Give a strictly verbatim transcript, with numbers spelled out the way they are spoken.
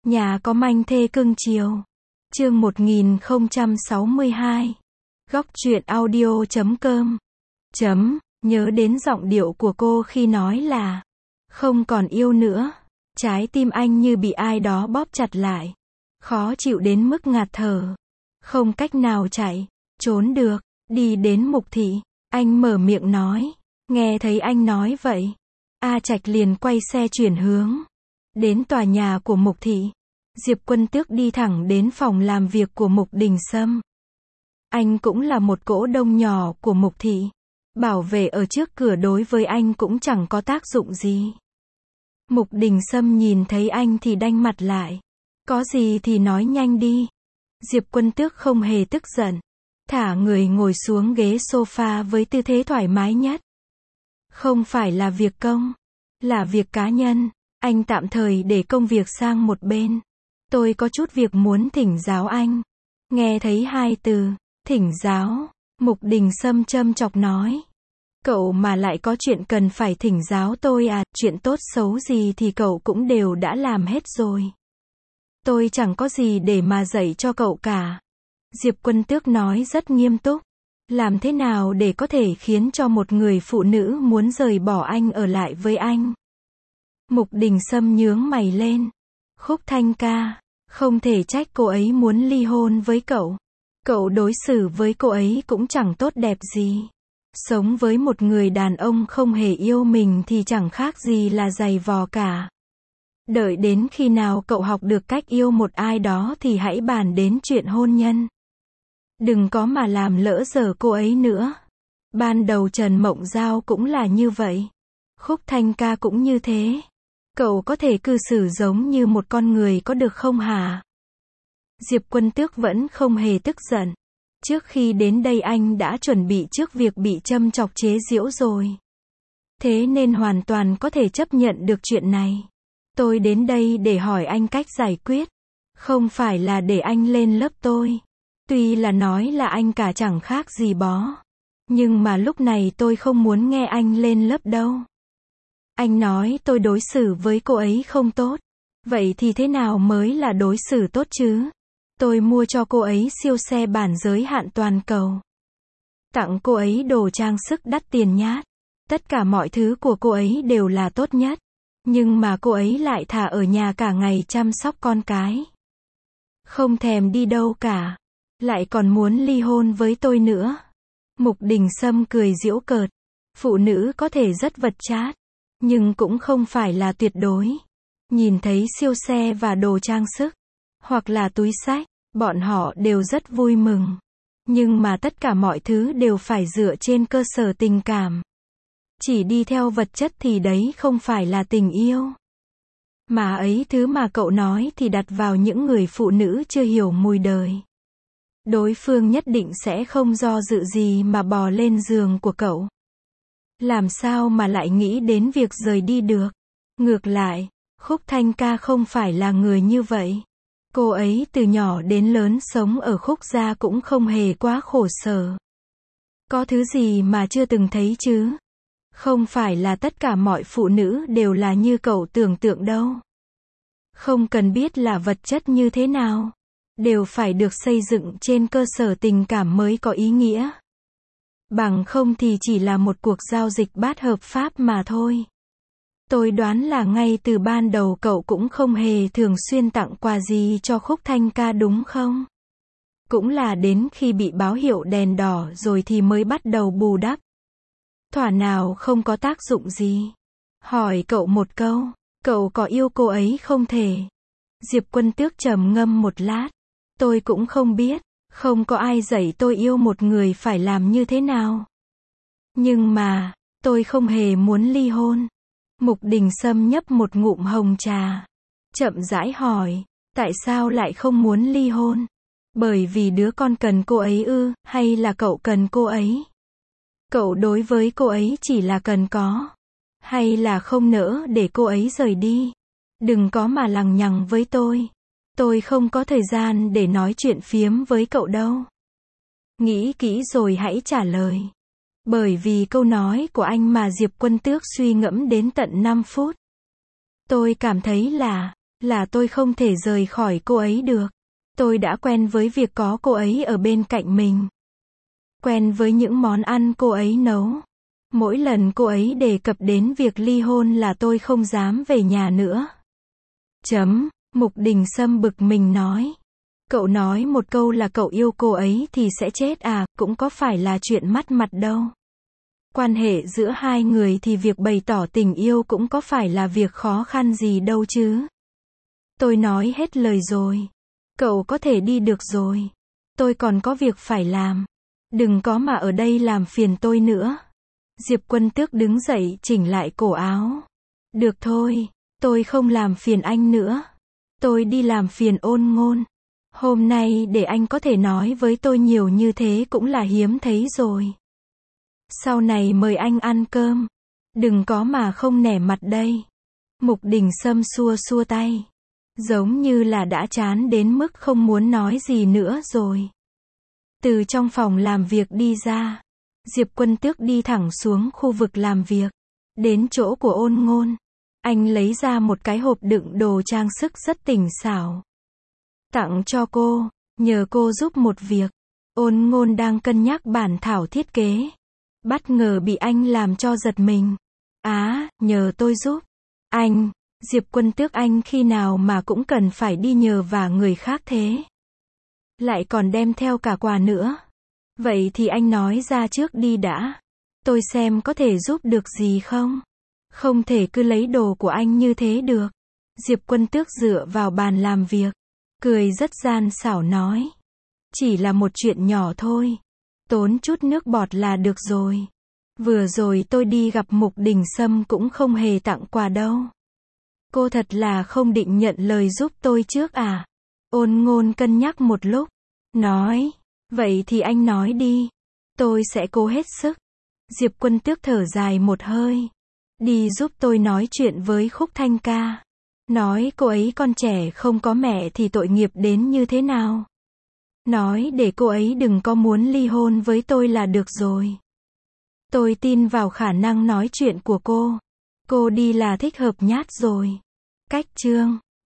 Nhà có manh thê cưng chiều. Chương một nghìn không trăm sáu mươi hai. Góc truyện audio chấm com. Chấm, nhớ đến giọng điệu của cô khi nói là không còn yêu nữa. Trái tim anh như bị ai đó bóp chặt lại. Khó chịu đến mức ngạt thở. Không cách nào chạy, trốn được, đi đến Mục Thị. Anh mở miệng nói. Nghe thấy anh nói vậy, A Trạch liền quay xe chuyển hướng. Đến tòa nhà của Mục Thị. Diệp Quân Tước đi thẳng đến phòng làm việc của Mục Đình Sâm. Anh cũng là một cỗ đông nhỏ của Mục Thị. Bảo vệ ở trước cửa đối với anh cũng chẳng có tác dụng gì. Mục Đình Sâm nhìn thấy anh thì đanh mặt lại. Có gì thì nói nhanh đi. Diệp Quân Tước không hề tức giận. Thả người ngồi xuống ghế sofa với tư thế thoải mái nhất. Không phải là việc công, là việc cá nhân. Anh tạm thời để công việc sang một bên. Tôi có chút việc muốn thỉnh giáo anh. Nghe thấy hai từ, thỉnh giáo, Mục Đình Sâm châm chọc nói. Cậu mà lại có chuyện cần phải thỉnh giáo tôi à, chuyện tốt xấu gì thì cậu cũng đều đã làm hết rồi. Tôi chẳng có gì để mà dạy cho cậu cả. Diệp Quân Tước nói rất nghiêm túc. Làm thế nào để có thể khiến cho một người phụ nữ muốn rời bỏ anh ở lại với anh? Mục Đình Sâm nhướng mày lên. Khúc Thanh ca, không thể trách cô ấy muốn ly hôn với cậu. Cậu đối xử với cô ấy cũng chẳng tốt đẹp gì. Sống với một người đàn ông không hề yêu mình thì chẳng khác gì là giày vò cả. Đợi đến khi nào cậu học được cách yêu một ai đó thì hãy bàn đến chuyện hôn nhân. Đừng có mà làm lỡ dở cô ấy nữa. Ban đầu Trần Mộng Giao cũng là như vậy. Khúc Thanh ca cũng như thế. Cậu có thể cư xử giống như một con người có được không hả? Diệp Quân Tước vẫn không hề tức giận. Trước khi đến đây anh đã chuẩn bị trước việc bị châm chọc chế giễu rồi. Thế nên hoàn toàn có thể chấp nhận được chuyện này. Tôi đến đây để hỏi anh cách giải quyết. Không phải là để anh lên lớp tôi. Tuy là nói là anh cả chẳng khác gì bó. Nhưng mà lúc này tôi không muốn nghe anh lên lớp đâu. Anh nói tôi đối xử với cô ấy không tốt. Vậy thì thế nào mới là đối xử tốt chứ? Tôi mua cho cô ấy siêu xe bản giới hạn toàn cầu. Tặng cô ấy đồ trang sức đắt tiền nhát. Tất cả mọi thứ của cô ấy đều là tốt nhất. Nhưng mà cô ấy lại thả ở nhà cả ngày chăm sóc con cái. Không thèm đi đâu cả. Lại còn muốn ly hôn với tôi nữa. Mục Đình Sâm cười giễu cợt. Phụ nữ có thể rất vật chát. Nhưng cũng không phải là tuyệt đối. Nhìn thấy siêu xe và đồ trang sức. Hoặc là túi xách. Bọn họ đều rất vui mừng. Nhưng mà tất cả mọi thứ đều phải dựa trên cơ sở tình cảm. Chỉ đi theo vật chất thì đấy không phải là tình yêu. Mà ấy thứ mà cậu nói thì đặt vào những người phụ nữ chưa hiểu mùi đời. Đối phương nhất định sẽ không do dự gì mà bò lên giường của cậu. Làm sao mà lại nghĩ đến việc rời đi được? Ngược lại, Khúc Thanh ca không phải là người như vậy. Cô ấy từ nhỏ đến lớn sống ở Khúc gia cũng không hề quá khổ sở. Có thứ gì mà chưa từng thấy chứ? Không phải là tất cả mọi phụ nữ đều là như cậu tưởng tượng đâu. Không cần biết là vật chất như thế nào. Đều phải được xây dựng trên cơ sở tình cảm mới có ý nghĩa. Bằng không thì chỉ là một cuộc giao dịch bát hợp pháp mà thôi. Tôi đoán là ngay từ ban đầu cậu cũng không hề thường xuyên tặng quà gì cho Khúc Thanh ca đúng không? Cũng là đến khi bị báo hiệu đèn đỏ rồi thì mới bắt đầu bù đắp. Thỏa nào không có tác dụng gì. Hỏi cậu một câu, cậu có yêu cô ấy không thể? Diệp Quân Tước trầm ngâm một lát. Tôi cũng không biết, không có ai dạy tôi yêu một người phải làm như thế nào. Nhưng mà, tôi không hề muốn ly hôn. Mục Đình Sâm nhấp một ngụm hồng trà. Chậm rãi hỏi, tại sao lại không muốn ly hôn? Bởi vì đứa con cần cô ấy ư, hay là cậu cần cô ấy? Cậu đối với cô ấy chỉ là cần có. Hay là không nỡ để cô ấy rời đi? Đừng có mà lằng nhằng với tôi. Tôi không có thời gian để nói chuyện phiếm với cậu đâu. Nghĩ kỹ rồi hãy trả lời. Bởi vì câu nói của anh mà Diệp Quân Tước suy ngẫm đến tận năm phút. Tôi cảm thấy là, Là tôi không thể rời khỏi cô ấy được. Tôi đã quen với việc có cô ấy ở bên cạnh mình. Quen với những món ăn cô ấy nấu. Mỗi lần cô ấy đề cập đến việc ly hôn là tôi không dám về nhà nữa. Chấm, Mục Đình Sâm bực mình nói. Cậu nói một câu là cậu yêu cô ấy thì sẽ chết à, cũng có phải là chuyện mất mặt đâu. Quan hệ giữa hai người thì việc bày tỏ tình yêu cũng có phải là việc khó khăn gì đâu chứ. Tôi nói hết lời rồi. Cậu có thể đi được rồi. Tôi còn có việc phải làm. Đừng có mà ở đây làm phiền tôi nữa. Diệp Quân Tước đứng dậy chỉnh lại cổ áo. Được thôi, tôi không làm phiền anh nữa. Tôi đi làm phiền Ôn Ngôn. Hôm nay để anh có thể nói với tôi nhiều như thế cũng là hiếm thấy rồi. Sau này mời anh ăn cơm. Đừng có mà không nể mặt đây. Mục Đình Sâm xua xua tay. Giống như là đã chán đến mức không muốn nói gì nữa rồi. Từ trong phòng làm việc đi ra. Diệp Quân Tước đi thẳng xuống khu vực làm việc. Đến chỗ của Ôn Ngôn. Anh lấy ra một cái hộp đựng đồ trang sức rất tinh xảo. Tặng cho cô, nhờ cô giúp một việc. Ôn Ngôn đang cân nhắc bản thảo thiết kế. Bất ngờ bị anh làm cho giật mình. Á, nhờ tôi giúp. Anh, Diệp Quân Tước anh khi nào mà cũng cần phải đi nhờ vả người khác thế. Lại còn đem theo cả quà nữa. Vậy thì anh nói ra trước đi đã. Tôi xem có thể giúp được gì không. Không thể cứ lấy đồ của anh như thế được. Diệp Quân Tước dựa vào bàn làm việc. Cười rất gian xảo nói. Chỉ là một chuyện nhỏ thôi. Tốn chút nước bọt là được rồi. Vừa rồi tôi đi gặp Mục Đình Sâm cũng không hề tặng quà đâu. Cô thật là không định nhận lời giúp tôi trước à? Ôn Ngôn cân nhắc một lúc. Nói. Vậy thì anh nói đi. Tôi sẽ cố hết sức. Diệp Quân Tước thở dài một hơi. Đi giúp tôi nói chuyện với Khúc Thanh ca. Nói cô ấy con trẻ không có mẹ thì tội nghiệp đến như thế nào. Nói để cô ấy đừng có muốn ly hôn với tôi là được rồi. Tôi tin vào khả năng nói chuyện của cô. Cô đi là thích hợp nhát rồi. Cách chương